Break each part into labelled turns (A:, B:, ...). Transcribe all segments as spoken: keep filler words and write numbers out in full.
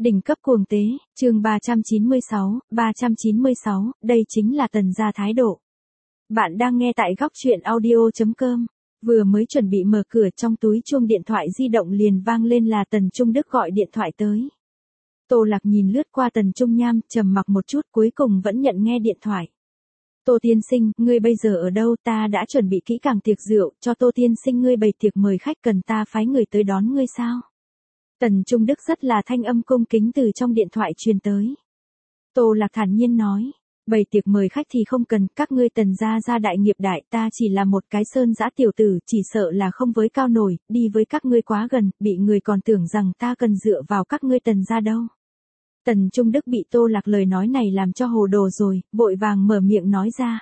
A: Đỉnh cấp cuồng tế, chương ba trăm chín mươi sáu, ba trăm chín mươi sáu, đây chính là Tần gia thái độ. Bạn đang nghe tại góc truyện audio chấm com. Vừa mới chuẩn bị mở cửa trong túi chuông điện thoại di động liền vang lên là Tần Trung Đức gọi điện thoại tới. Tô Lạc nhìn lướt qua Tần Trung Nham, trầm mặc một chút cuối cùng vẫn nhận nghe điện thoại. Tô tiên sinh, ngươi bây giờ ở đâu? Ta đã chuẩn bị kỹ càng tiệc rượu, cho Tô tiên sinh ngươi bày tiệc mời khách, cần ta phái người tới đón ngươi sao? Tần Trung Đức rất là thanh âm cung kính từ trong điện thoại truyền tới. Tô Lạc thản nhiên nói, bày tiệc mời khách thì không cần, các ngươi Tần gia gia đại nghiệp đại, ta chỉ là một cái sơn dã tiểu tử, chỉ sợ là không với cao nổi, đi với các ngươi quá gần, bị người còn tưởng rằng ta cần dựa vào các ngươi Tần gia đâu. Tần Trung Đức bị Tô Lạc lời nói này làm cho hồ đồ rồi, vội vàng mở miệng nói ra.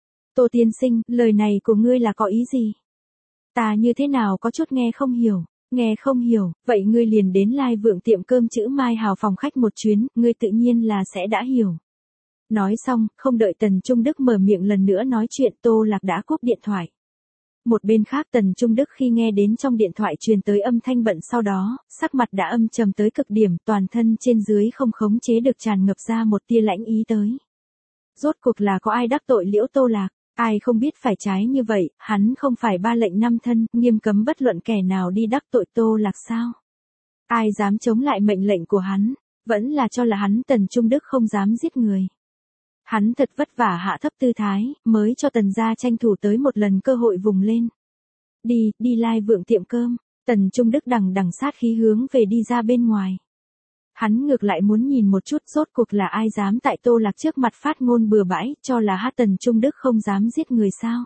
A: Tô tiên sinh, lời này của ngươi là có ý gì? Ta như thế nào có chút nghe không hiểu. Nghe không hiểu, vậy ngươi liền đến Lai Vượng tiệm cơm chữ Mai Hào phòng khách một chuyến, ngươi tự nhiên là sẽ đã hiểu. Nói xong, không đợi Tần Trung Đức mở miệng lần nữa nói chuyện, Tô Lạc đã cúp điện thoại. Một bên khác Tần Trung Đức khi nghe đến trong điện thoại truyền tới âm thanh bận sau đó, sắc mặt đã âm trầm tới cực điểm, toàn thân trên dưới không khống chế được tràn ngập ra một tia lãnh ý tới. Rốt cuộc là có ai đắc tội liễu Tô Lạc? Ai không biết phải trái như vậy, hắn không phải ba lệnh năm thân, nghiêm cấm bất luận kẻ nào đi đắc tội Tô Lạc sao? Ai dám chống lại mệnh lệnh của hắn, vẫn là cho là hắn Tần Trung Đức không dám giết người. Hắn thật vất vả hạ thấp tư thái, mới cho Tần gia tranh thủ tới một lần cơ hội vùng lên. Đi, đi Lai Vượng tiệm cơm, Tần Trung Đức đằng đằng sát khí hướng về đi ra bên ngoài. Hắn ngược lại muốn nhìn một chút rốt cuộc là ai dám tại Tô Lạc trước mặt phát ngôn bừa bãi, cho là hát Tần Trung Đức không dám giết người sao.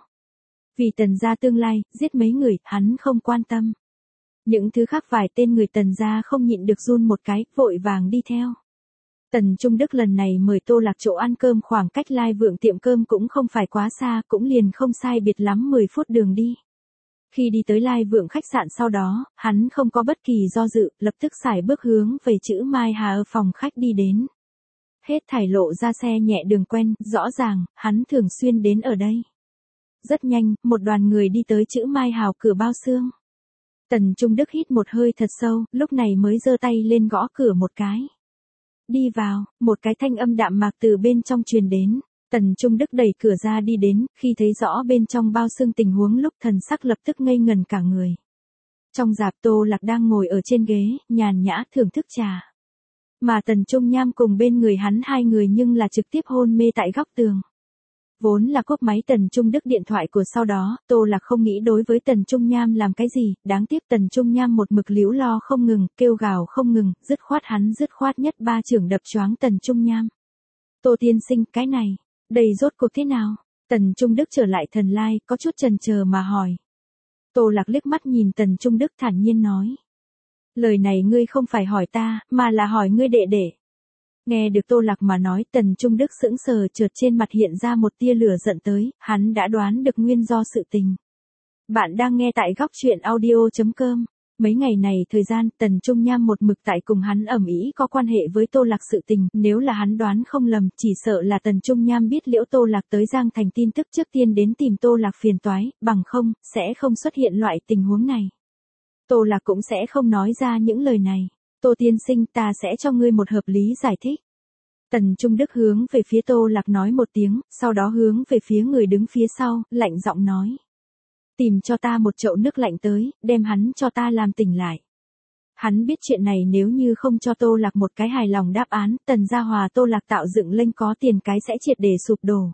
A: Vì Tần gia tương lai, giết mấy người, hắn không quan tâm. Những thứ khác vài tên người Tần gia không nhịn được run một cái, vội vàng đi theo. Tần Trung Đức lần này mời Tô Lạc chỗ ăn cơm, khoảng cách Lai Vượng tiệm cơm cũng không phải quá xa, cũng liền không sai biệt lắm mười phút đường đi. Khi đi tới Lai Vượng khách sạn sau đó, hắn không có bất kỳ do dự, lập tức sải bước hướng về chữ Mai Hà ở phòng khách đi đến. Hết thảy lộ ra xe nhẹ đường quen, rõ ràng, hắn thường xuyên đến ở đây. Rất nhanh, một đoàn người đi tới chữ Mai Hào cửa bao xương. Tần Trung Đức hít một hơi thật sâu, lúc này mới giơ tay lên gõ cửa một cái. Đi vào, một cái thanh âm đạm mạc từ bên trong truyền đến. Tần Trung Đức đẩy cửa ra đi đến, khi thấy rõ bên trong bao xương tình huống lúc thần sắc lập tức ngây ngần cả người. Trong dạp Tô Lạc đang ngồi ở trên ghế, nhàn nhã thưởng thức trà. Mà Tần Trung Nham cùng bên người hắn hai người nhưng là trực tiếp hôn mê tại góc tường. Vốn là cốp máy Tần Trung Đức điện thoại của sau đó, Tô Lạc không nghĩ đối với Tần Trung Nham làm cái gì, đáng tiếc Tần Trung Nham một mực liễu lo không ngừng, kêu gào không ngừng, dứt khoát hắn dứt khoát nhất ba chưởng đập choáng Tần Trung Nham. Tô tiên sinh, cái này, đây rốt cuộc thế nào? Tần Trung Đức trở lại thần lai, có chút chần chờ mà hỏi. Tô Lạc liếc mắt nhìn Tần Trung Đức thản nhiên nói. Lời này ngươi không phải hỏi ta, mà là hỏi ngươi đệ đệ. Nghe được Tô Lạc mà nói, Tần Trung Đức sững sờ, chợt trên mặt hiện ra một tia lửa giận tới, hắn đã đoán được nguyên do sự tình. Bạn đang nghe tại góc truyện audio chấm com. Mấy ngày này thời gian, Tần Trung Nham một mực tại cùng hắn ầm ĩ có quan hệ với Tô Lạc sự tình, nếu là hắn đoán không lầm, chỉ sợ là Tần Trung Nham biết liễu Tô Lạc tới Giang Thành tin tức trước tiên đến tìm Tô Lạc phiền toái, bằng không, sẽ không xuất hiện loại tình huống này. Tô Lạc cũng sẽ không nói ra những lời này. Tô tiên sinh, ta sẽ cho ngươi một hợp lý giải thích. Tần Trung Đức hướng về phía Tô Lạc nói một tiếng, sau đó hướng về phía người đứng phía sau, lạnh giọng nói. Tìm cho ta một chậu nước lạnh tới, đem hắn cho ta làm tỉnh lại. Hắn biết chuyện này nếu như không cho Tô Lạc một cái hài lòng đáp án, Tần gia hòa Tô Lạc tạo dựng lên có tiền cái sẽ triệt để sụp đổ.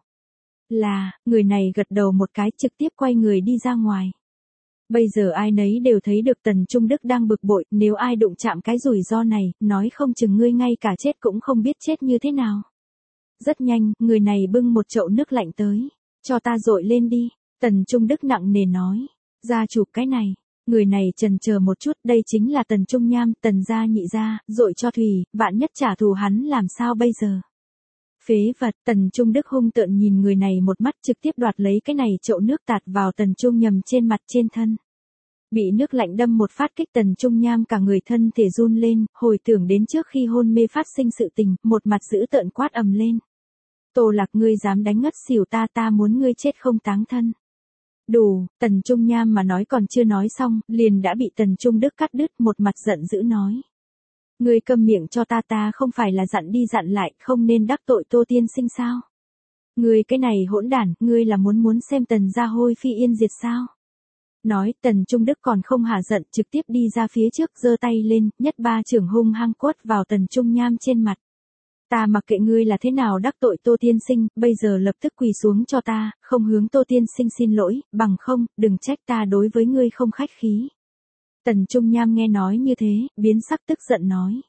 A: Là, người này gật đầu một cái trực tiếp quay người đi ra ngoài. Bây giờ ai nấy đều thấy được Tần Trung Đức đang bực bội, nếu ai đụng chạm cái rủi ro này, nói không chừng ngươi ngay cả chết cũng không biết chết như thế nào. Rất nhanh, người này bưng một chậu nước lạnh tới, cho ta dội lên đi. Tần Trung Đức nặng nề nói, gia chủ cái này, người này chần chờ một chút, đây chính là Tần Trung Nham, Tần gia nhị gia, dội cho thủy, vạn nhất trả thù hắn làm sao bây giờ. Phế vật, Tần Trung Đức hung tợn nhìn người này một mắt, trực tiếp đoạt lấy cái này chậu nước tạt vào Tần Trung Nham trên mặt trên thân. Bị nước lạnh đâm một phát kích, Tần Trung Nham cả người thân thể run lên, hồi tưởng đến trước khi hôn mê phát sinh sự tình, một mặt dữ tợn quát ầm lên. Tô Lạc, ngươi dám đánh ngất xỉu ta, ta muốn ngươi chết không táng thân. Đủ, Tần Trung Nham mà nói còn chưa nói xong, liền đã bị Tần Trung Đức cắt đứt, một mặt giận dữ nói. Ngươi câm miệng cho ta, ta không phải là dặn đi dặn lại, không nên đắc tội Tô tiên sinh sao? Ngươi cái này hỗn đản, ngươi là muốn muốn xem Tần gia hôi phi yên diệt sao? Nói, Tần Trung Đức còn không hả giận, trực tiếp đi ra phía trước, giơ tay lên, nhất ba chưởng hung hăng quất vào Tần Trung Nham trên mặt. Ta mặc kệ ngươi là thế nào đắc tội Tô tiên sinh, bây giờ lập tức quỳ xuống cho ta, không hướng Tô tiên sinh xin lỗi, bằng không, đừng trách ta đối với ngươi không khách khí. Tần Trung Nham nghe nói như thế, biến sắc tức giận nói.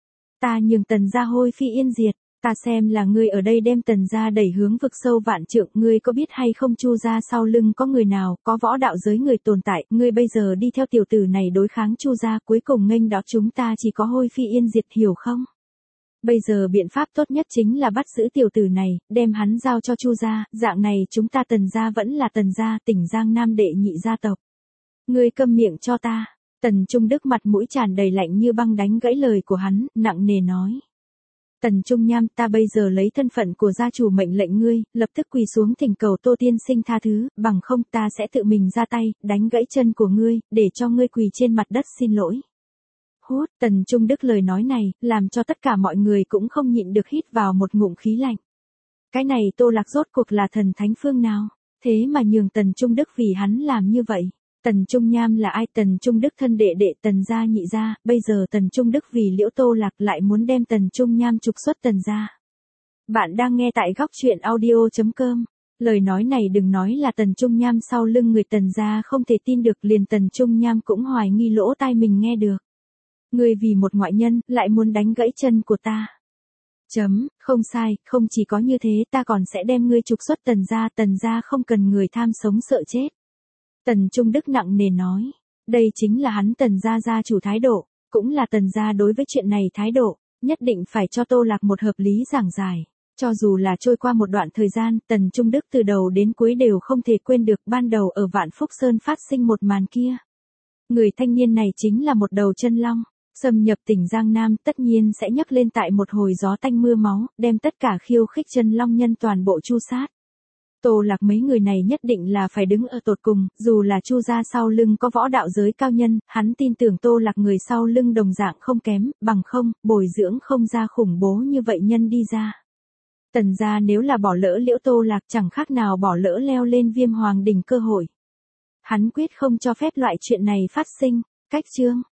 A: Ta nhường Tần gia hôi phi yên diệt, ta xem là ngươi ở đây đem Tần gia đẩy hướng vực sâu vạn trượng, ngươi có biết hay không Chu gia sau lưng có người nào, có võ đạo giới người tồn tại, ngươi bây giờ đi theo tiểu tử này đối kháng Chu gia, cuối cùng nghênh đó chúng ta chỉ có hôi phi yên diệt, hiểu không? Bây giờ biện pháp tốt nhất chính là bắt giữ tiểu tử này, đem hắn giao cho Chu gia, dạng này chúng ta Tần gia vẫn là Tần gia, tỉnh Giang Nam đệ nhị gia tộc. Ngươi câm miệng cho ta. Tần Trung Đức mặt mũi tràn đầy lạnh như băng đánh gãy lời của hắn, nặng nề nói. Tần Trung Nham, ta bây giờ lấy thân phận của gia chủ mệnh lệnh ngươi, lập tức quỳ xuống thỉnh cầu Tô tiên sinh tha thứ, bằng không ta sẽ tự mình ra tay, đánh gãy chân của ngươi, để cho ngươi quỳ trên mặt đất xin lỗi. Hút, Tần Trung Đức lời nói này, làm cho tất cả mọi người cũng không nhịn được hít vào một ngụm khí lạnh. Cái này Tô Lạc rốt cuộc là thần thánh phương nào, thế mà nhường Tần Trung Đức vì hắn làm như vậy. Tần Trung Nham là ai? Tần Trung Đức thân đệ đệ Tần gia nhị gia, bây giờ Tần Trung Đức vì Liễu Tô Lạc lại muốn đem Tần Trung Nham trục xuất Tần gia. Bạn đang nghe tại góc truyện audio chấm com. Lời nói này đừng nói là Tần Trung Nham sau lưng người Tần gia không thể tin được, liền Tần Trung Nham cũng hoài nghi lỗ tai mình nghe được. Ngươi vì một ngoại nhân, lại muốn đánh gãy chân của ta. Chấm, không sai, không chỉ có như thế, ta còn sẽ đem ngươi trục xuất Tần gia, Tần gia không cần người tham sống sợ chết. Tần Trung Đức nặng nề nói, đây chính là hắn Tần gia gia chủ thái độ, cũng là Tần gia đối với chuyện này thái độ, nhất định phải cho Tô Lạc một hợp lý giảng giải. Cho dù là trôi qua một đoạn thời gian, Tần Trung Đức từ đầu đến cuối đều không thể quên được ban đầu ở Vạn Phúc Sơn phát sinh một màn kia. Người thanh niên này chính là một đầu chân long, xâm nhập tỉnh Giang Nam, tất nhiên sẽ nhấc lên tại một hồi gió tanh mưa máu, đem tất cả khiêu khích chân long nhân toàn bộ chu sát. Tô Lạc mấy người này nhất định là phải đứng ở tột cùng, dù là Chu gia sau lưng có võ đạo giới cao nhân, hắn tin tưởng Tô Lạc người sau lưng đồng dạng không kém, bằng không, bồi dưỡng không ra khủng bố như vậy nhân đi ra. Tần gia nếu là bỏ lỡ Liễu Tô Lạc chẳng khác nào bỏ lỡ leo lên Viêm Hoàng đỉnh cơ hội. Hắn quyết không cho phép loại chuyện này phát sinh. Cách chương